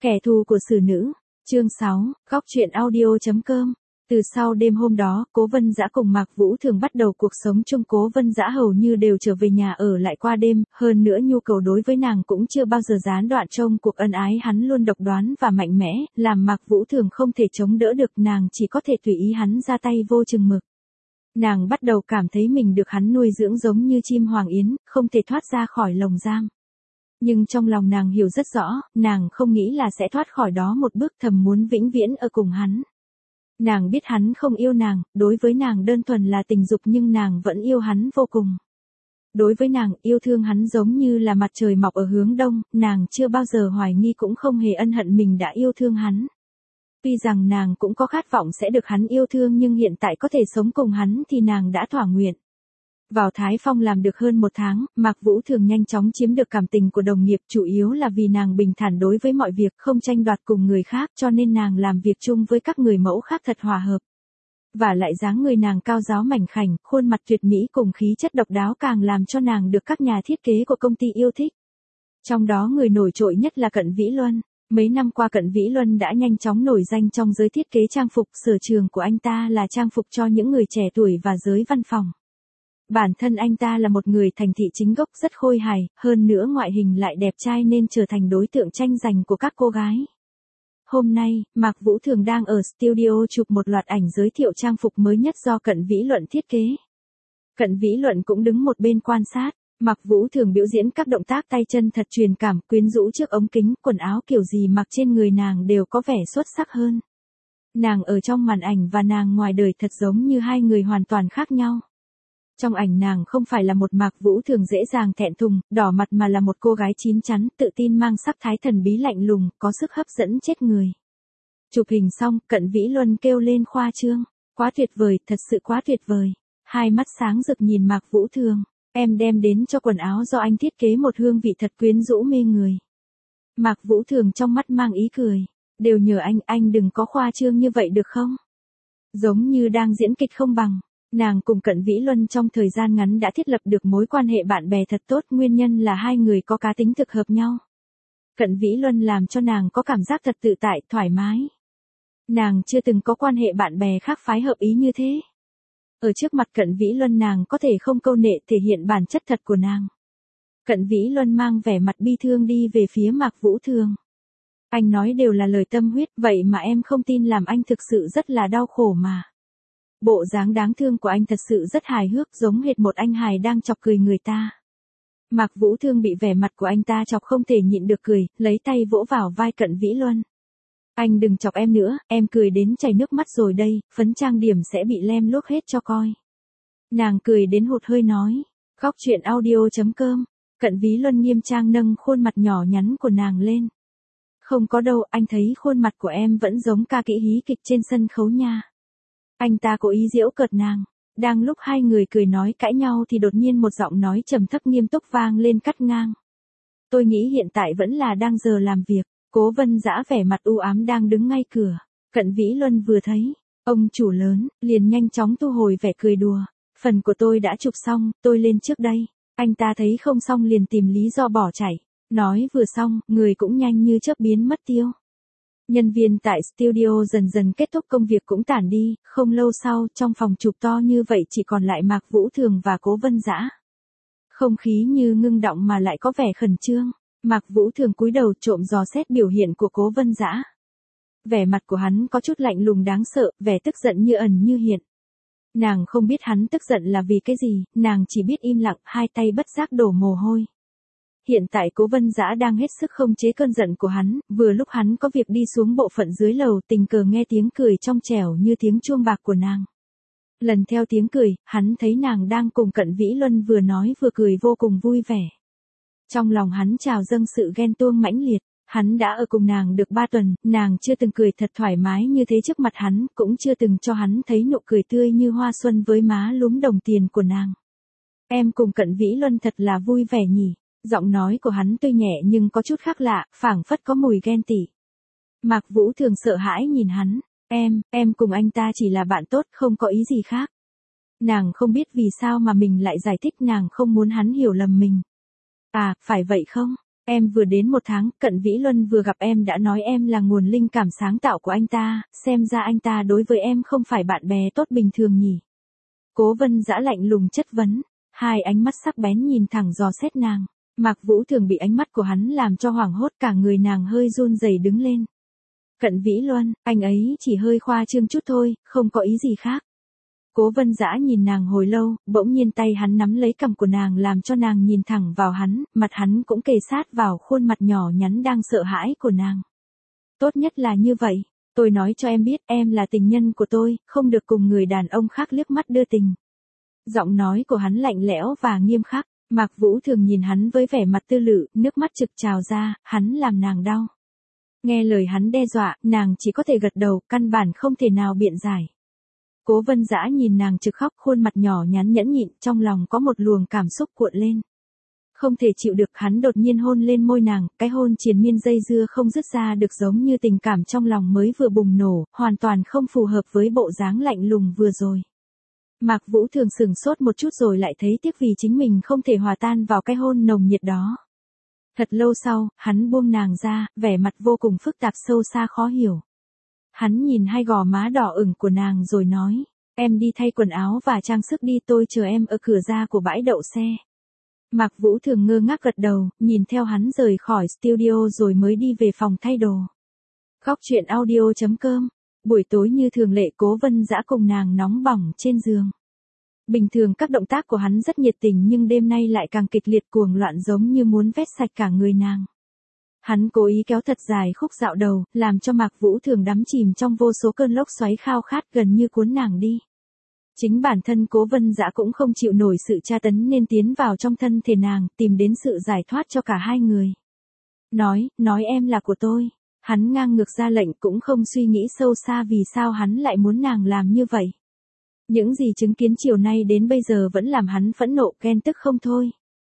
Kẻ thù của xử nữ. Chương 6, góc truyện audio.com. Từ sau đêm hôm đó, Cố Vân Dã cùng Mạc Vũ Thường bắt đầu cuộc sống chung. Cố Vân Dã hầu như đều trở về nhà ở lại qua đêm, hơn nữa nhu cầu đối với nàng cũng chưa bao giờ gián đoạn. Trong cuộc ân ái hắn luôn độc đoán và mạnh mẽ, làm Mạc Vũ Thường không thể chống đỡ được, nàng chỉ có thể tùy ý hắn ra tay vô chừng mực. Nàng bắt đầu cảm thấy mình được hắn nuôi dưỡng giống như chim hoàng yến, không thể thoát ra khỏi lồng giam. Nhưng trong lòng nàng hiểu rất rõ, nàng không nghĩ là sẽ thoát khỏi đó một bước, thầm muốn vĩnh viễn ở cùng hắn. Nàng biết hắn không yêu nàng, đối với nàng đơn thuần là tình dục, nhưng nàng vẫn yêu hắn vô cùng. Đối với nàng, yêu thương hắn giống như là mặt trời mọc ở hướng đông, nàng chưa bao giờ hoài nghi cũng không hề ân hận mình đã yêu thương hắn. Tuy rằng nàng cũng có khát vọng sẽ được hắn yêu thương, nhưng hiện tại có thể sống cùng hắn thì nàng đã thỏa nguyện. Vào Thái Phong làm được hơn 1 tháng, Mạc Vũ Thường nhanh chóng chiếm được cảm tình của đồng nghiệp, chủ yếu là vì nàng bình thản đối với mọi việc, không tranh đoạt cùng người khác, cho nên nàng làm việc chung với các người mẫu khác thật hòa hợp. Và lại dáng người nàng cao ráo mảnh khảnh, khuôn mặt tuyệt mỹ cùng khí chất độc đáo càng làm cho nàng được các nhà thiết kế của công ty yêu thích. Trong đó người nổi trội nhất là Cận Vĩ Luân. Mấy năm qua Cận Vĩ Luân đã nhanh chóng nổi danh trong giới thiết kế trang phục, sở trường của anh ta là trang phục cho những người trẻ tuổi và giới văn phòng. Bản thân anh ta là một người thành thị chính gốc, rất khôi hài, hơn nữa ngoại hình lại đẹp trai nên trở thành đối tượng tranh giành của các cô gái. Hôm nay, Mạc Vũ Thường đang ở studio chụp một loạt ảnh giới thiệu trang phục mới nhất do Cận Vĩ Luận thiết kế. Cận Vĩ Luận cũng đứng một bên quan sát. Mạc Vũ Thường biểu diễn các động tác tay chân thật truyền cảm, quyến rũ trước ống kính, quần áo kiểu gì mặc trên người nàng đều có vẻ xuất sắc hơn. Nàng ở trong màn ảnh và nàng ngoài đời thật giống như hai người hoàn toàn khác nhau. Trong ảnh nàng không phải là một Mạc Vũ Thường dễ dàng thẹn thùng, đỏ mặt, mà là một cô gái chín chắn, tự tin, mang sắc thái thần bí lạnh lùng, có sức hấp dẫn chết người. Chụp hình xong, Cận Vĩ Luân kêu lên khoa trương. Quá tuyệt vời, thật sự quá tuyệt vời. Hai mắt sáng rực nhìn Mạc Vũ Thường. Em đem đến cho quần áo do anh thiết kế một hương vị thật quyến rũ mê người. Mạc Vũ Thường trong mắt mang ý cười. Đều nhờ anh đừng có khoa trương như vậy được không? Giống như đang diễn kịch không bằng. Nàng cùng Cận Vĩ Luân trong thời gian ngắn đã thiết lập được mối quan hệ bạn bè thật tốt, nguyên nhân là hai người có cá tính thực hợp nhau. Cận Vĩ Luân làm cho nàng có cảm giác thật tự tại, thoải mái. Nàng chưa từng có quan hệ bạn bè khác phái hợp ý như thế. Ở trước mặt Cận Vĩ Luân nàng có thể không câu nệ, thể hiện bản chất thật của nàng. Cận Vĩ Luân mang vẻ mặt bi thương đi về phía Mạc Vũ Thường. Anh nói đều là lời tâm huyết, vậy mà em không tin, làm anh thực sự rất là đau khổ mà. Bộ dáng đáng thương của anh thật sự rất hài hước, giống hệt một anh hài đang chọc cười người ta. Mạc Vũ Thương bị vẻ mặt của anh ta chọc không thể nhịn được cười, lấy tay vỗ vào vai Cận Vĩ Luân. Anh đừng chọc em nữa, em cười đến chảy nước mắt rồi đây, phấn trang điểm sẽ bị lem luốc hết cho coi. Nàng cười đến hụt hơi nói. Góc truyện audio.com. Cận Vĩ Luân nghiêm trang nâng khuôn mặt nhỏ nhắn của nàng lên. Không có đâu, anh thấy khuôn mặt của em vẫn giống ca kỹ hí kịch trên sân khấu nha. Anh ta cố ý giễu cợt nàng. Đang lúc hai người cười nói cãi nhau thì đột nhiên một giọng nói trầm thấp nghiêm túc vang lên cắt ngang. Tôi nghĩ hiện tại vẫn là đang giờ làm việc. Cố Vân Dã vẻ mặt u ám đang đứng ngay cửa. Cận Vĩ Luân vừa thấy ông chủ lớn, liền nhanh chóng thu hồi vẻ cười đùa. Phần của tôi đã chụp xong, tôi lên trước đây. Anh ta thấy không xong liền tìm lý do bỏ chạy. Nói vừa xong, người cũng nhanh như chớp biến mất tiêu. Nhân viên tại studio dần dần kết thúc công việc cũng tản đi, không lâu sau, trong phòng chụp to như vậy chỉ còn lại Mạc Vũ Thường và Cố Vân Dã. Không khí như ngưng động mà lại có vẻ khẩn trương. Mạc Vũ Thường cúi đầu trộm dò xét biểu hiện của Cố Vân Dã. Vẻ mặt của hắn có chút lạnh lùng đáng sợ, vẻ tức giận như ẩn như hiện. Nàng không biết hắn tức giận là vì cái gì, nàng chỉ biết im lặng, hai tay bất giác đổ mồ hôi. Hiện tại Cố Vân Dã đang hết sức không chế cơn giận của hắn, vừa lúc hắn có việc đi xuống bộ phận dưới lầu, tình cờ nghe tiếng cười trong trẻo như tiếng chuông bạc của nàng. Lần theo tiếng cười, hắn thấy nàng đang cùng Cận Vĩ Luân vừa nói vừa cười vô cùng vui vẻ. Trong lòng hắn trào dâng sự ghen tuông mãnh liệt, hắn đã ở cùng nàng được 3 tuần, nàng chưa từng cười thật thoải mái như thế trước mặt hắn, cũng chưa từng cho hắn thấy nụ cười tươi như hoa xuân với má lúm đồng tiền của nàng. Em cùng Cận Vĩ Luân thật là vui vẻ nhỉ. Giọng nói của hắn tuy nhẹ nhưng có chút khác lạ, phảng phất có mùi ghen tị. Mạc Vũ Thường sợ hãi nhìn hắn. Em cùng anh ta chỉ là bạn tốt, không có ý gì khác. Nàng không biết vì sao mà mình lại giải thích, nàng không muốn hắn hiểu lầm mình. À, phải vậy không? Em vừa đến 1 tháng, Cận Vĩ Luân vừa gặp em đã nói em là nguồn linh cảm sáng tạo của anh ta, xem ra anh ta đối với em không phải bạn bè tốt bình thường nhỉ. Cố Vân Dã lạnh lùng chất vấn, hai ánh mắt sắc bén nhìn thẳng dò xét nàng. Mạc Vũ Thường bị ánh mắt của hắn làm cho hoảng hốt, cả người nàng hơi run rẩy đứng lên. Cận Vĩ Luân, anh ấy chỉ hơi khoa trương chút thôi, không có ý gì khác. Cố Vân Dã nhìn nàng hồi lâu, bỗng nhiên tay hắn nắm lấy cằm của nàng làm cho nàng nhìn thẳng vào hắn, mặt hắn cũng kề sát vào khuôn mặt nhỏ nhắn đang sợ hãi của nàng. Tốt nhất là như vậy, tôi nói cho em biết em là tình nhân của tôi, không được cùng người đàn ông khác liếc mắt đưa tình. Giọng nói của hắn lạnh lẽo và nghiêm khắc, Mạc Vũ Thường nhìn hắn với vẻ mặt tư lự, nước mắt trực trào ra, hắn làm nàng đau. Nghe lời hắn đe dọa, nàng chỉ có thể gật đầu, căn bản không thể nào biện giải. Cố Vân Dã nhìn nàng trực khóc, khuôn mặt nhỏ nhắn nhẫn nhịn, trong lòng có một luồng cảm xúc cuộn lên. Không thể chịu được, hắn đột nhiên hôn lên môi nàng, cái hôn triền miên dây dưa không dứt ra được, giống như tình cảm trong lòng mới vừa bùng nổ, hoàn toàn không phù hợp với bộ dáng lạnh lùng vừa rồi. Mạc Vũ Thường sửng sốt một chút rồi lại thấy tiếc vì chính mình không thể hòa tan vào cái hôn nồng nhiệt đó. Thật lâu sau, hắn buông nàng ra, vẻ mặt vô cùng phức tạp sâu xa khó hiểu. Hắn nhìn hai gò má đỏ ửng của nàng rồi nói, em đi thay quần áo và trang sức đi, tôi chờ em ở cửa ra của bãi đậu xe. Mạc Vũ Thường ngơ ngác gật đầu, nhìn theo hắn rời khỏi studio rồi mới đi về phòng thay đồ. Góc truyện audio.com. Buổi tối như thường lệ, Cố Vân Dã cùng nàng nóng bỏng trên giường. Bình thường các động tác của hắn rất nhiệt tình nhưng đêm nay lại càng kịch liệt cuồng loạn, giống như muốn vét sạch cả người nàng. Hắn cố ý kéo thật dài khúc dạo đầu, làm cho Mạc Vũ Thường đắm chìm trong vô số cơn lốc xoáy khao khát gần như cuốn nàng đi. Chính bản thân Cố Vân Dã cũng không chịu nổi sự tra tấn nên tiến vào trong thân thể nàng, tìm đến sự giải thoát cho cả hai người. Nói em là của tôi. Hắn ngang ngược ra lệnh, cũng không suy nghĩ sâu xa vì sao hắn lại muốn nàng làm như vậy. Những gì chứng kiến chiều nay đến bây giờ vẫn làm hắn phẫn nộ ghen tức không thôi.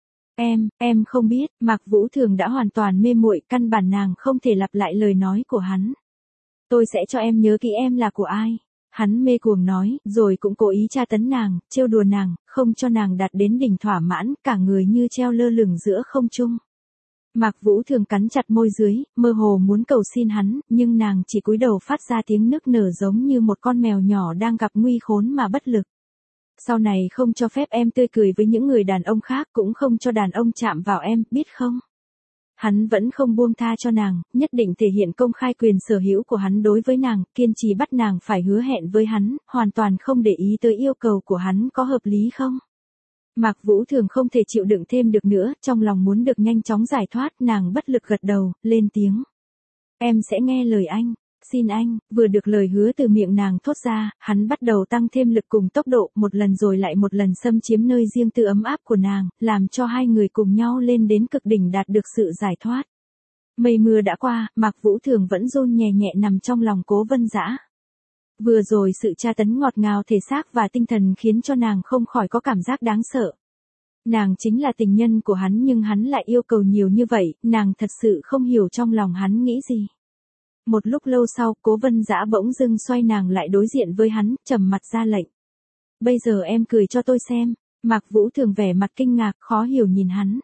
Em không biết, Mạc Vũ Thường đã hoàn toàn mê muội, căn bản nàng không thể lặp lại lời nói của hắn. Tôi sẽ cho em nhớ kỹ em là của ai. Hắn mê cuồng nói, rồi cũng cố ý tra tấn nàng, trêu đùa nàng, không cho nàng đạt đến đỉnh thỏa mãn, cả người như treo lơ lửng giữa không trung. Mạc Vũ Thường cắn chặt môi dưới, mơ hồ muốn cầu xin hắn, nhưng nàng chỉ cúi đầu phát ra tiếng nức nở giống như một con mèo nhỏ đang gặp nguy khốn mà bất lực. Sau này không cho phép em tươi cười với những người đàn ông khác, cũng không cho đàn ông chạm vào em, biết không? Hắn vẫn không buông tha cho nàng, nhất định thể hiện công khai quyền sở hữu của hắn đối với nàng, kiên trì bắt nàng phải hứa hẹn với hắn, hoàn toàn không để ý tới yêu cầu của hắn có hợp lý không. Mạc Vũ Thường không thể chịu đựng thêm được nữa, trong lòng muốn được nhanh chóng giải thoát, nàng bất lực gật đầu, lên tiếng. Em sẽ nghe lời anh, xin anh. Vừa được lời hứa từ miệng nàng thốt ra, hắn bắt đầu tăng thêm lực cùng tốc độ, một lần rồi lại một lần xâm chiếm nơi riêng tư ấm áp của nàng, làm cho hai người cùng nhau lên đến cực đỉnh, đạt được sự giải thoát. Mây mưa đã qua, Mạc Vũ Thường vẫn run nhẹ nhẹ nằm trong lòng Cố Vân Dã. Vừa rồi sự tra tấn ngọt ngào thể xác và tinh thần khiến cho nàng không khỏi có cảm giác đáng sợ. Nàng chính là tình nhân của hắn nhưng hắn lại yêu cầu nhiều như vậy, nàng thật sự không hiểu trong lòng hắn nghĩ gì. Một lúc lâu sau, Cố Vân Dã bỗng dưng xoay nàng lại đối diện với hắn, trầm mặt ra lệnh. Bây giờ em cười cho tôi xem. Mạc Vũ Thường vẻ mặt kinh ngạc, khó hiểu nhìn hắn.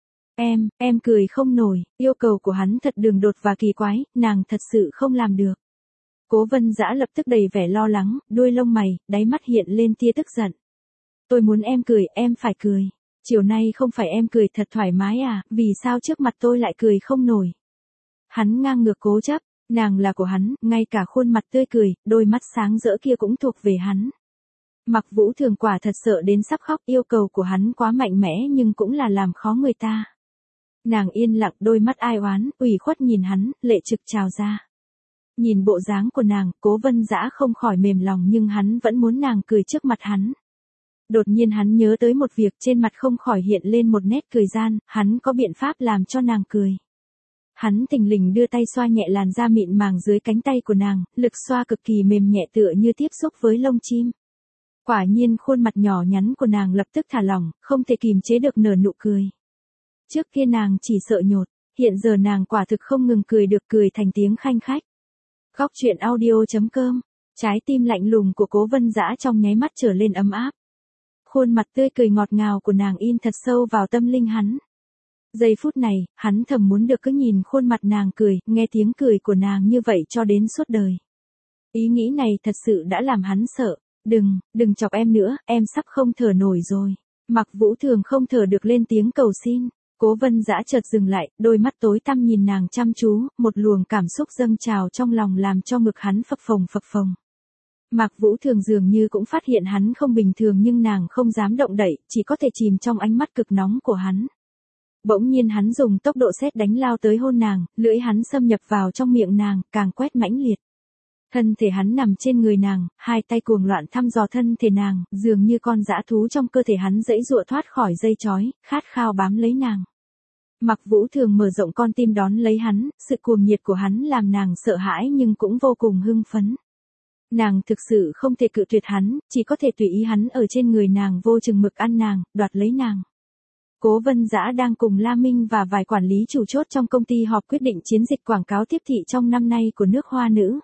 Em cười không nổi, yêu cầu của hắn thật đường đột và kỳ quái, nàng thật sự không làm được. Cố Vân Dã lập tức đầy vẻ lo lắng, đuôi lông mày, đáy mắt hiện lên tia tức giận. Tôi muốn em cười, em phải cười. Chiều nay không phải em cười thật thoải mái à, vì sao trước mặt tôi lại cười không nổi? Hắn ngang ngược cố chấp, nàng là của hắn, ngay cả khuôn mặt tươi cười, đôi mắt sáng rỡ kia cũng thuộc về hắn. Mạc Vũ Thường quả thật sợ đến sắp khóc, yêu cầu của hắn quá mạnh mẽ nhưng cũng là làm khó người ta. Nàng yên lặng, đôi mắt ai oán, ủy khuất nhìn hắn, lệ trực trào ra. Nhìn bộ dáng của nàng, Cố Vân Dã không khỏi mềm lòng nhưng hắn vẫn muốn nàng cười trước mặt hắn. Đột nhiên hắn nhớ tới một việc, trên mặt không khỏi hiện lên một nét cười gian, hắn có biện pháp làm cho nàng cười. Hắn thình lình đưa tay xoa nhẹ làn da mịn màng dưới cánh tay của nàng, lực xoa cực kỳ mềm nhẹ tựa như tiếp xúc với lông chim. Quả nhiên khuôn mặt nhỏ nhắn của nàng lập tức thả lỏng, không thể kìm chế được nở nụ cười. Trước kia nàng chỉ sợ nhột, hiện giờ nàng quả thực không ngừng cười được, cười thành tiếng khanh khách. Góc truyện audio.com. Trái tim lạnh lùng của Cố Vân Dã trong nháy mắt trở lên ấm áp. Khuôn mặt tươi cười ngọt ngào của nàng in thật sâu vào tâm linh hắn. Giây phút này, hắn thầm muốn được cứ nhìn khuôn mặt nàng cười, nghe tiếng cười của nàng như vậy cho đến suốt đời. Ý nghĩ này thật sự đã làm hắn sợ. Đừng chọc em nữa, em sắp không thở nổi rồi. Mạc Vũ Thường không thở được lên tiếng cầu xin. Cố Vân Dã chợt dừng lại, đôi mắt tối tăm nhìn nàng chăm chú, một luồng cảm xúc dâng trào trong lòng làm cho ngực hắn phập phồng. Mạc Vũ Thường dường như cũng phát hiện hắn không bình thường nhưng nàng không dám động đậy, chỉ có thể chìm trong ánh mắt cực nóng của hắn. Bỗng nhiên hắn dùng tốc độ sét đánh lao tới hôn nàng, lưỡi hắn xâm nhập vào trong miệng nàng, càng quét mãnh liệt. Thân thể hắn nằm trên người nàng, hai tay cuồng loạn thăm dò thân thể nàng, dường như con dã thú trong cơ thể hắn giãy giụa thoát khỏi dây trói, khát khao bám lấy nàng. Mạc Vũ Thường mở rộng con tim đón lấy hắn, sự cuồng nhiệt của hắn làm nàng sợ hãi nhưng cũng vô cùng hưng phấn. Nàng thực sự không thể cự tuyệt hắn, chỉ có thể tùy ý hắn ở trên người nàng vô chừng mực ăn nàng, đoạt lấy nàng. Cố Vân Dã đang cùng La Minh và vài quản lý chủ chốt trong công ty họp quyết định chiến dịch quảng cáo tiếp thị trong năm nay của nước Hoa nữ.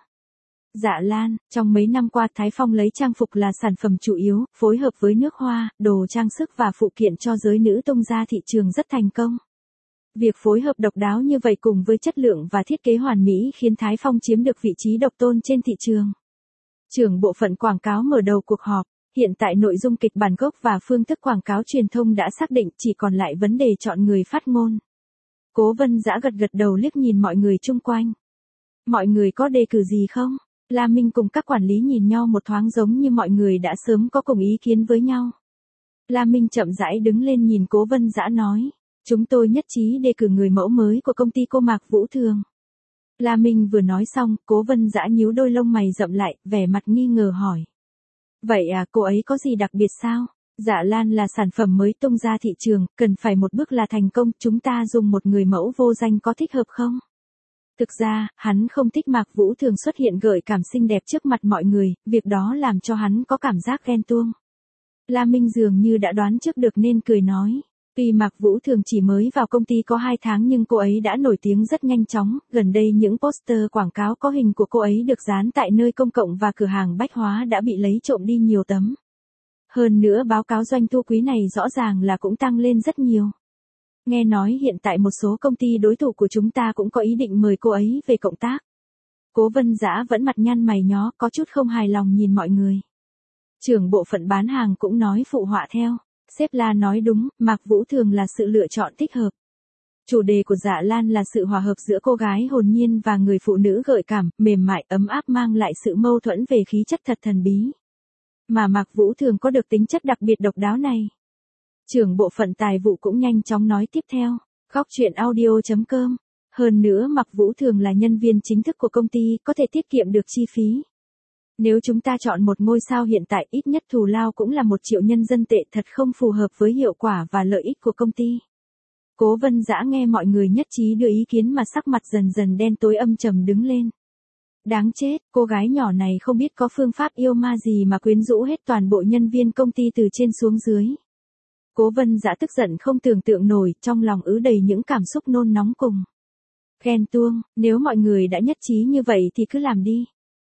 Dạ Lan, trong mấy năm qua Thái Phong lấy trang phục là sản phẩm chủ yếu, phối hợp với nước Hoa, đồ trang sức và phụ kiện cho giới nữ tung ra thị trường rất thành công. Việc phối hợp độc đáo như vậy cùng với chất lượng và thiết kế hoàn mỹ khiến Thái Phong chiếm được vị trí độc tôn trên thị trường. Trưởng bộ phận quảng cáo mở đầu cuộc họp, hiện tại nội dung kịch bản gốc và phương thức quảng cáo truyền thông đã xác định, chỉ còn lại vấn đề chọn người phát ngôn. Cố Vân Dã gật đầu liếc nhìn mọi người chung quanh. Mọi người có đề cử gì không? La Minh cùng các quản lý nhìn nhau một thoáng giống như mọi người đã sớm có cùng ý kiến với nhau. La Minh chậm rãi đứng lên nhìn Cố Vân Dã nói, chúng tôi nhất trí đề cử người mẫu mới của công ty cô Mạc Vũ Thường. La Minh vừa nói xong, Cố Vân Dã nhíu đôi lông mày rậm lại, vẻ mặt nghi ngờ hỏi. Vậy à, cô ấy có gì đặc biệt sao? Dạ Lan là sản phẩm mới tung ra thị trường, cần phải một bước là thành công, chúng ta dùng một người mẫu vô danh có thích hợp không? Thực ra, hắn không thích Mạc Vũ Thường xuất hiện gợi cảm xinh đẹp trước mặt mọi người, việc đó làm cho hắn có cảm giác ghen tuông. La Minh dường như đã đoán trước được nên cười nói. Tuy Mạc Vũ Thường chỉ mới vào công ty có 2 tháng nhưng cô ấy đã nổi tiếng rất nhanh chóng, gần đây những poster quảng cáo có hình của cô ấy được dán tại nơi công cộng và cửa hàng bách hóa đã bị lấy trộm đi nhiều tấm. Hơn nữa báo cáo doanh thu quý này rõ ràng là cũng tăng lên rất nhiều. Nghe nói hiện tại một số công ty đối thủ của chúng ta cũng có ý định mời cô ấy về cộng tác. Cố Vân Dã vẫn mặt nhăn mày nhó, có chút không hài lòng nhìn mọi người. Trưởng bộ phận bán hàng cũng nói phụ họa theo. Sếp La nói đúng, Mạc Vũ Thường là sự lựa chọn thích hợp. Chủ đề của Dạ Lan là sự hòa hợp giữa cô gái hồn nhiên và người phụ nữ gợi cảm, mềm mại, ấm áp mang lại sự mâu thuẫn về khí chất thật thần bí. Mà Mạc Vũ Thường có được tính chất đặc biệt độc đáo này. Trưởng bộ phận tài vụ cũng nhanh chóng nói tiếp theo. Góc chuyện audio.com. Hơn nữa Mạc Vũ Thường là nhân viên chính thức của công ty, có thể tiết kiệm được chi phí. Nếu chúng ta chọn một ngôi sao hiện tại ít nhất thù lao cũng là 1 triệu nhân dân tệ, thật không phù hợp với hiệu quả và lợi ích của công ty. Cố Vân Dã nghe mọi người nhất trí đưa ý kiến mà sắc mặt dần dần đen tối âm trầm đứng lên. Đáng chết, cô gái nhỏ này không biết có phương pháp yêu ma gì mà quyến rũ hết toàn bộ nhân viên công ty từ trên xuống dưới. Cố Vân Dã tức giận không tưởng tượng nổi, trong lòng ứ đầy những cảm xúc nôn nóng cùng ghen tuông, nếu mọi người đã nhất trí như vậy thì cứ làm đi.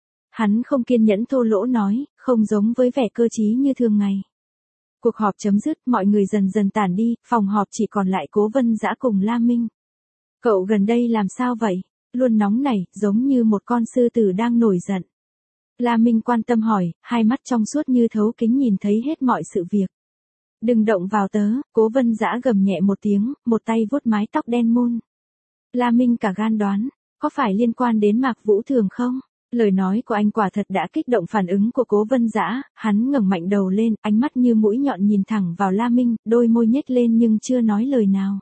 Hắn không kiên nhẫn thô lỗ nói, không giống với vẻ cơ trí như thường ngày. Cuộc họp chấm dứt, mọi người dần dần tản đi, phòng họp chỉ còn lại Cố Vân Dã cùng La Minh. Cậu gần đây làm sao vậy? Luôn nóng nảy, giống như một con sư tử đang nổi giận. La Minh quan tâm hỏi, hai mắt trong suốt như thấu kính nhìn thấy hết mọi sự việc. Đừng động vào tớ, Cố Vân Dã gầm nhẹ một tiếng, một tay vuốt mái tóc đen mun. La Minh cả gan đoán, có phải liên quan đến Mạc Vũ Thường không? Lời nói của anh quả thật đã kích động phản ứng của Cố Vân Dã, hắn ngẩng mạnh đầu lên, ánh mắt như mũi nhọn nhìn thẳng vào La Minh, đôi môi nhếch lên nhưng chưa nói lời nào.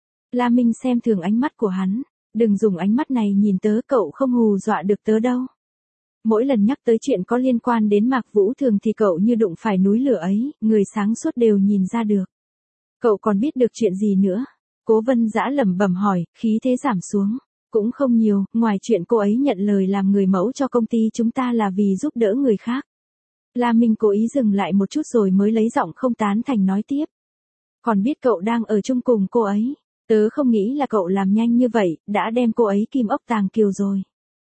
La Minh xem thường ánh mắt của hắn, đừng dùng ánh mắt này nhìn tớ, cậu không hù dọa được tớ đâu. Mỗi lần nhắc tới chuyện có liên quan đến Mạc Vũ Thường thì cậu như đụng phải núi lửa ấy, người sáng suốt đều nhìn ra được. Cậu còn biết được chuyện gì nữa? Cố Vân Dã lẩm bẩm hỏi, khí thế giảm xuống. Cũng không nhiều, ngoài chuyện cô ấy nhận lời làm người mẫu cho công ty chúng ta là vì giúp đỡ người khác. La Minh cố ý dừng lại một chút rồi mới lấy giọng không tán thành nói tiếp. Còn biết cậu đang ở chung cùng cô ấy. Tớ không nghĩ là cậu làm nhanh như vậy, đã đem cô ấy kim ốc tàng kiều rồi.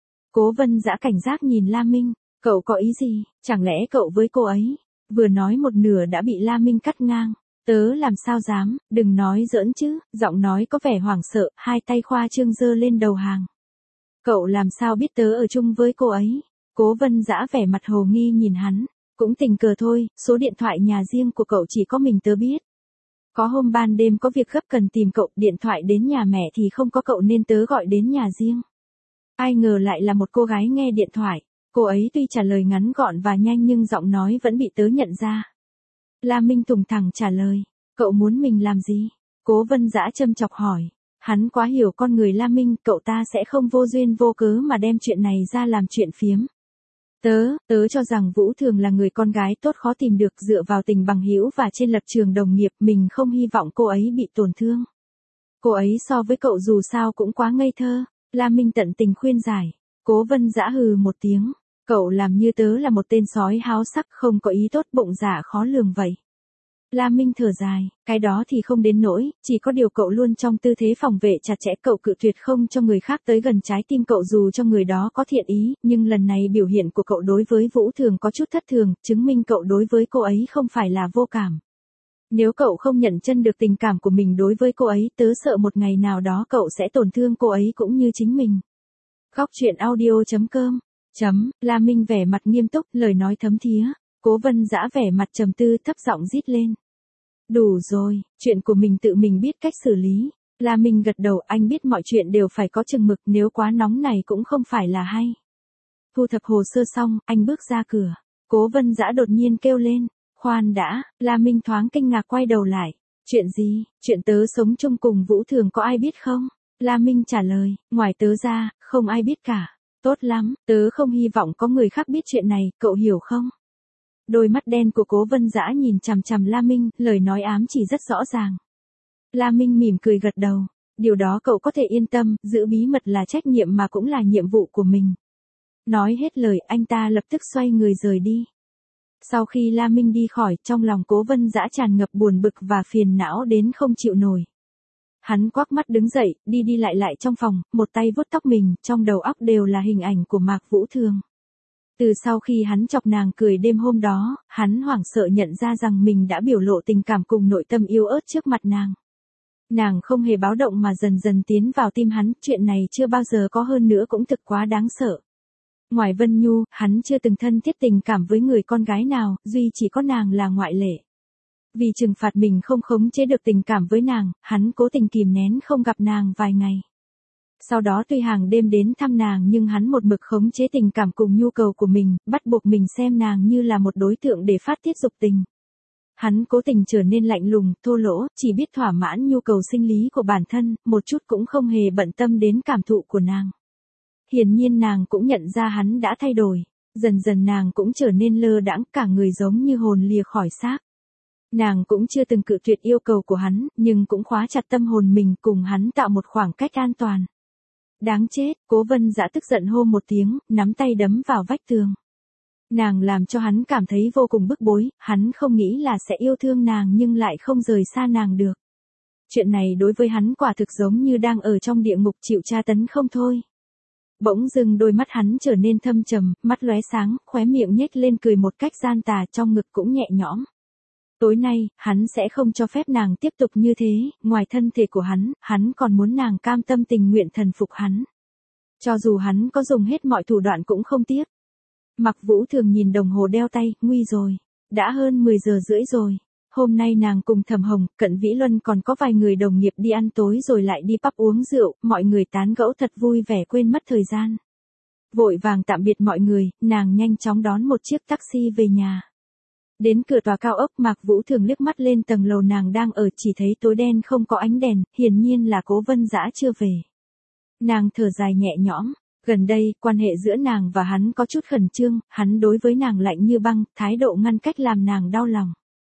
Cố Vân Dã cảnh giác nhìn La Minh, cậu có ý gì, chẳng lẽ cậu với cô ấy? Vừa nói một nửa đã bị La Minh cắt ngang. Tớ làm sao dám, đừng nói giỡn chứ, giọng nói có vẻ hoảng sợ, hai tay khoa trương giơ lên đầu hàng. Cậu làm sao biết tớ ở chung với cô ấy? Cố Vân Dã vẻ mặt hồ nghi nhìn hắn, cũng tình cờ thôi, số điện thoại nhà riêng của cậu chỉ có mình tớ biết. Có hôm ban đêm có việc gấp cần tìm cậu, điện thoại đến nhà mẹ thì không có cậu nên tớ gọi đến nhà riêng. Ai ngờ lại là một cô gái nghe điện thoại, cô ấy tuy trả lời ngắn gọn và nhanh nhưng giọng nói vẫn bị tớ nhận ra. La Minh thùng thẳng trả lời, cậu muốn mình làm gì? Cố Vân Dã châm chọc hỏi. Hắn quá hiểu con người La Minh, cậu ta sẽ không vô duyên vô cớ mà đem chuyện này ra làm chuyện phiếm. Tớ cho rằng Vũ Thường là người con gái tốt khó tìm được, dựa vào tình bằng hữu và trên lập trường đồng nghiệp, mình không hy vọng cô ấy bị tổn thương. Cô ấy so với cậu dù sao cũng quá ngây thơ, La Minh tận tình khuyên giải. Cố Vân Dã hừ một tiếng, cậu làm như tớ là một tên sói háo sắc không có ý tốt bụng dạ khó lường vậy. La Minh thở dài, cái đó thì không đến nỗi, chỉ có điều cậu luôn trong tư thế phòng vệ chặt chẽ, cậu cự tuyệt không cho người khác tới gần trái tim cậu dù cho người đó có thiện ý, nhưng lần này biểu hiện của cậu đối với Vũ Thường có chút thất thường, chứng minh cậu đối với cô ấy không phải là vô cảm. Nếu cậu không nhận chân được tình cảm của mình đối với cô ấy, tớ sợ một ngày nào đó cậu sẽ tổn thương cô ấy cũng như chính mình. Góc truyện audio.com La Minh vẻ mặt nghiêm túc, lời nói thấm thía. Cố Vân Dã vẻ mặt trầm tư thấp giọng rít lên. Đủ rồi, chuyện của mình tự mình biết cách xử lý. La Minh gật đầu, anh biết mọi chuyện đều phải có chừng mực, nếu quá nóng này cũng không phải là hay. Thu thập hồ sơ xong, anh bước ra cửa. Cố Vân Dã đột nhiên kêu lên. Khoan đã, La Minh thoáng kinh ngạc quay đầu lại. Chuyện gì, chuyện tớ sống chung cùng Vũ Thường có ai biết không? La Minh trả lời, ngoài tớ ra, không ai biết cả. Tốt lắm, tớ không hy vọng có người khác biết chuyện này, cậu hiểu không? Đôi mắt đen của Cố Vân Dã nhìn chằm chằm La Minh, lời nói ám chỉ rất rõ ràng. La Minh mỉm cười gật đầu, điều đó cậu có thể yên tâm, giữ bí mật là trách nhiệm mà cũng là nhiệm vụ của mình. Nói hết lời, anh ta lập tức xoay người rời đi. Sau khi La Minh đi khỏi, trong lòng Cố Vân Dã tràn ngập buồn bực và phiền não đến không chịu nổi. Hắn quắc mắt đứng dậy, đi đi lại trong phòng, một tay vuốt tóc mình, trong đầu óc đều là hình ảnh của Mạc Vũ Thường. Từ sau khi hắn chọc nàng cười đêm hôm đó, hắn hoảng sợ nhận ra rằng mình đã biểu lộ tình cảm cùng nội tâm yếu ớt trước mặt nàng. Nàng không hề báo động mà dần dần tiến vào tim hắn, chuyện này chưa bao giờ có hơn nữa cũng thực quá đáng sợ. Ngoài Vân Nhu, hắn chưa từng thân thiết tình cảm với người con gái nào, duy chỉ có nàng là ngoại lệ. Vì trừng phạt mình không khống chế được tình cảm với nàng, hắn cố tình kìm nén không gặp nàng vài ngày. Sau đó tuy hàng đêm đến thăm nàng nhưng hắn một mực khống chế tình cảm cùng nhu cầu của mình, bắt buộc mình xem nàng như là một đối tượng để phát tiết dục tình. Hắn cố tình trở nên lạnh lùng, thô lỗ, chỉ biết thỏa mãn nhu cầu sinh lý của bản thân, một chút cũng không hề bận tâm đến cảm thụ của nàng. Hiển nhiên nàng cũng nhận ra hắn đã thay đổi, dần dần nàng cũng trở nên lơ đãng, cả người giống như hồn lìa khỏi xác. Nàng cũng chưa từng cự tuyệt yêu cầu của hắn, nhưng cũng khóa chặt tâm hồn mình cùng hắn tạo một khoảng cách an toàn. Đáng chết, Cố Vân Dã tức giận hô một tiếng, nắm tay đấm vào vách tường. Nàng làm cho hắn cảm thấy vô cùng bức bối, hắn không nghĩ là sẽ yêu thương nàng nhưng lại không rời xa nàng được. Chuyện này đối với hắn quả thực giống như đang ở trong địa ngục chịu tra tấn không thôi. Bỗng dưng đôi mắt hắn trở nên thâm trầm, mắt lóe sáng, khóe miệng nhếch lên cười một cách gian tà, trong ngực cũng nhẹ nhõm. Tối nay, hắn sẽ không cho phép nàng tiếp tục như thế, ngoài thân thể của hắn còn muốn nàng cam tâm tình nguyện thần phục hắn. Cho dù hắn có dùng hết mọi thủ đoạn cũng không tiếc. Mạc Vũ Thường nhìn đồng hồ đeo tay, nguy rồi. Đã hơn 10 giờ rưỡi rồi. Hôm nay nàng cùng Thẩm Hồng, Cận Vĩ Luân còn có vài người đồng nghiệp đi ăn tối rồi lại đi pub uống rượu, mọi người tán gẫu thật vui vẻ quên mất thời gian. Vội vàng tạm biệt mọi người, nàng nhanh chóng đón một chiếc taxi về nhà. Đến cửa tòa cao ốc, Mạc Vũ Thường liếc mắt lên tầng lầu nàng đang ở, chỉ thấy tối đen không có ánh đèn, hiển nhiên là Cố Vân Dã chưa về. Nàng thở dài nhẹ nhõm, gần đây, quan hệ giữa nàng và hắn có chút khẩn trương, hắn đối với nàng lạnh như băng, thái độ ngăn cách làm nàng đau lòng.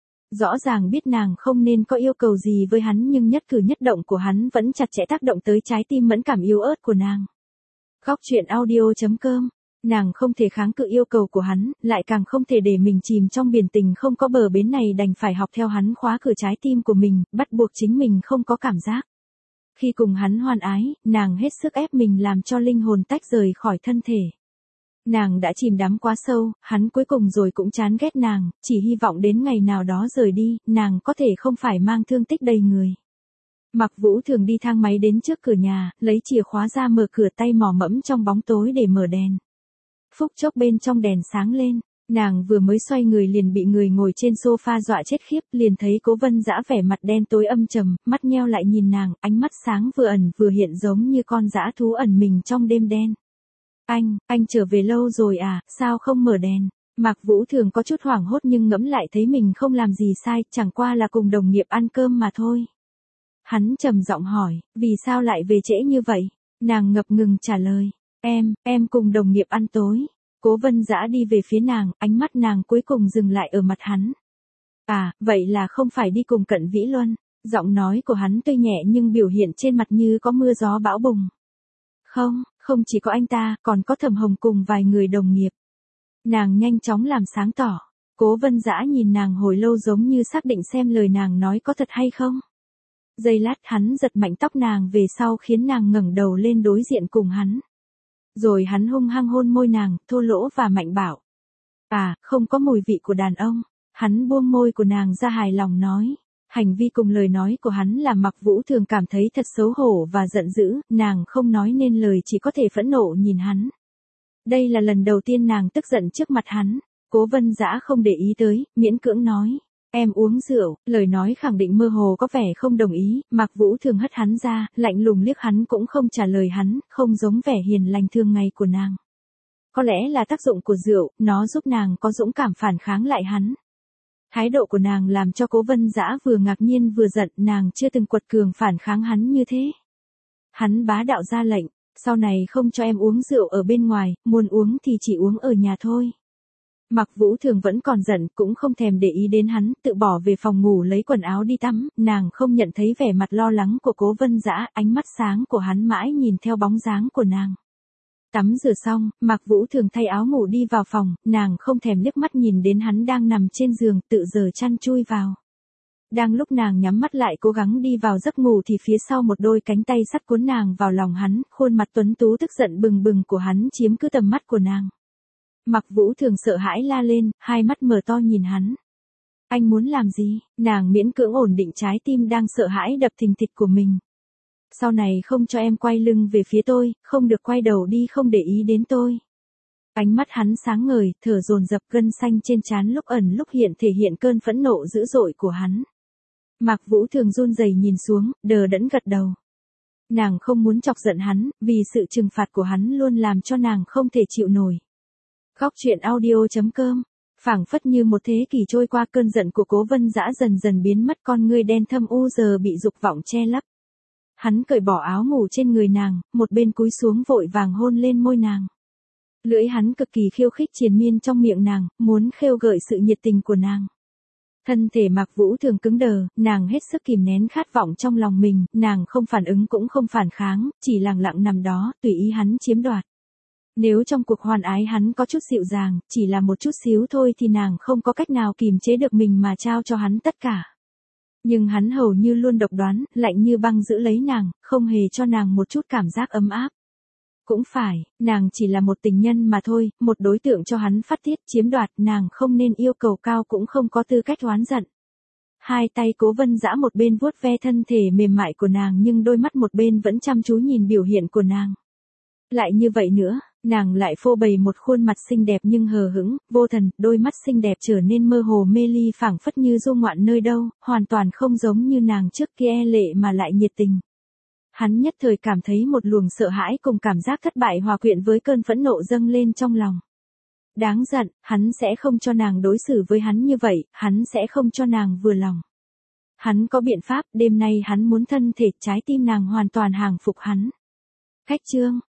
Rõ ràng biết nàng không nên có yêu cầu gì với hắn nhưng nhất cử nhất động của hắn vẫn chặt chẽ tác động tới trái tim mẫn cảm yếu ớt của nàng. Góc truyện audio.com Nàng không thể kháng cự yêu cầu của hắn, lại càng không thể để mình chìm trong biển tình không có bờ bến này, đành phải học theo hắn khóa cửa trái tim của mình, bắt buộc chính mình không có cảm giác. Khi cùng hắn hoan ái, nàng hết sức ép mình làm cho linh hồn tách rời khỏi thân thể. Nàng đã chìm đắm quá sâu, hắn cuối cùng rồi cũng chán ghét nàng, chỉ hy vọng đến ngày nào đó rời đi, nàng có thể không phải mang thương tích đầy người. Mạc Vũ Thường đi thang máy đến trước cửa nhà, lấy chìa khóa ra mở cửa, tay mò mẫm trong bóng tối để mở đèn. Phút chốc bên trong đèn sáng lên, nàng vừa mới xoay người liền bị người ngồi trên sofa dọa chết khiếp, liền thấy Cố Vân Dã vẻ mặt đen tối âm trầm, mắt nheo lại nhìn nàng, ánh mắt sáng vừa ẩn vừa hiện giống như con dã thú ẩn mình trong đêm đen. Anh trở về lâu rồi à, sao không mở đèn? Mạc Vũ Thường có chút hoảng hốt nhưng ngẫm lại thấy mình không làm gì sai, chẳng qua là cùng đồng nghiệp ăn cơm mà thôi. Hắn trầm giọng hỏi, vì sao lại về trễ như vậy? Nàng ngập ngừng trả lời, em cùng đồng nghiệp ăn tối. Cố Vân Dã đi về phía nàng, ánh mắt nàng cuối cùng dừng lại ở mặt hắn. À, vậy là không phải đi cùng Cận Vĩ Luân. Giọng nói của hắn tuy nhẹ nhưng biểu hiện trên mặt như có mưa gió bão bùng. Không chỉ có anh ta, còn có Thẩm Hồng cùng vài người đồng nghiệp. Nàng nhanh chóng làm sáng tỏ. Cố Vân Dã nhìn nàng hồi lâu giống như xác định xem lời nàng nói có thật hay không. Giây lát hắn giật mạnh tóc nàng về sau khiến nàng ngẩng đầu lên đối diện cùng hắn. Rồi hắn hung hăng hôn môi nàng, thô lỗ và mạnh bạo. À, không có mùi vị của đàn ông. Hắn buông môi của nàng ra hài lòng nói. Hành vi cùng lời nói của hắn làm Mạc Vũ Thường cảm thấy thật xấu hổ và giận dữ, nàng không nói nên lời chỉ có thể phẫn nộ nhìn hắn. Đây là lần đầu tiên nàng tức giận trước mặt hắn. Cố Vân Dã không để ý tới, miễn cưỡng nói. Em uống rượu, lời nói khẳng định mơ hồ có vẻ không đồng ý, Mạc Vũ Thường hất hắn ra, lạnh lùng liếc hắn cũng không trả lời hắn, không giống vẻ hiền lành thường ngày của nàng. Có lẽ là tác dụng của rượu, nó giúp nàng có dũng cảm phản kháng lại hắn. Thái độ của nàng làm cho Cố Vân Dã vừa ngạc nhiên vừa giận, nàng chưa từng quật cường phản kháng hắn như thế. Hắn bá đạo ra lệnh, sau này không cho em uống rượu ở bên ngoài, muốn uống thì chỉ uống ở nhà thôi. Mạc Vũ Thường vẫn còn giận, cũng không thèm để ý đến hắn, tự bỏ về phòng ngủ lấy quần áo đi tắm, nàng không nhận thấy vẻ mặt lo lắng của Cố Vân Dã, ánh mắt sáng của hắn mãi nhìn theo bóng dáng của nàng. Tắm rửa xong, Mạc Vũ Thường thay áo ngủ đi vào phòng, nàng không thèm liếc mắt nhìn đến hắn đang nằm trên giường, tự giở chăn chui vào. Đang lúc nàng nhắm mắt lại cố gắng đi vào giấc ngủ thì phía sau một đôi cánh tay sắt cuốn nàng vào lòng hắn, khuôn mặt tuấn tú tức giận bừng bừng của hắn chiếm cứ tầm mắt của nàng. Mạc Vũ Thường sợ hãi la lên, hai mắt mở to nhìn hắn. Anh muốn làm gì? Nàng miễn cưỡng ổn định trái tim đang sợ hãi đập thình thịch của mình. Sau này không cho em quay lưng về phía tôi, không được quay đầu đi, không để ý đến tôi. Ánh mắt hắn sáng ngời, thở dồn dập, gân xanh trên trán lúc ẩn lúc hiện thể hiện cơn phẫn nộ dữ dội của hắn. Mạc Vũ Thường run rẩy nhìn xuống, đờ đẫn gật đầu. Nàng không muốn chọc giận hắn, vì sự trừng phạt của hắn luôn làm cho nàng không thể chịu nổi. Góc truyện audio.com. Phảng phất như một thế kỷ trôi qua, cơn giận của Cố Vân Dã dần dần biến mất, con ngươi đen thâm u giờ bị dục vọng che lấp. Hắn cởi bỏ áo ngủ trên người nàng, một bên cúi xuống vội vàng hôn lên môi nàng. Lưỡi hắn cực kỳ khiêu khích triền miên trong miệng nàng, muốn khêu gợi sự nhiệt tình của nàng. Thân thể Mạc Vũ Thường cứng đờ, nàng hết sức kìm nén khát vọng trong lòng mình, nàng không phản ứng cũng không phản kháng, chỉ lặng lặng nằm đó, tùy ý hắn chiếm đoạt. Nếu trong cuộc hoan ái hắn có chút dịu dàng, chỉ là một chút xíu thôi thì nàng không có cách nào kìm chế được mình mà trao cho hắn tất cả. Nhưng hắn hầu như luôn độc đoán, lạnh như băng giữ lấy nàng, không hề cho nàng một chút cảm giác ấm áp. Cũng phải, nàng chỉ là một tình nhân mà thôi, một đối tượng cho hắn phát tiết chiếm đoạt, nàng không nên yêu cầu cao cũng không có tư cách oán giận. Hai tay Cố Vân Dã một bên vuốt ve thân thể mềm mại của nàng nhưng đôi mắt một bên vẫn chăm chú nhìn biểu hiện của nàng. Lại như vậy nữa, nàng lại phô bày một khuôn mặt xinh đẹp nhưng hờ hững, vô thần, đôi mắt xinh đẹp trở nên mơ hồ mê ly phảng phất như du ngoạn nơi đâu, hoàn toàn không giống như nàng trước kia lệ mà lại nhiệt tình. Hắn nhất thời cảm thấy một luồng sợ hãi cùng cảm giác thất bại hòa quyện với cơn phẫn nộ dâng lên trong lòng. Đáng giận, hắn sẽ không cho nàng đối xử với hắn như vậy, hắn sẽ không cho nàng vừa lòng. Hắn có biện pháp, đêm nay hắn muốn thân thể trái tim nàng hoàn toàn hàng phục hắn. Khách chương.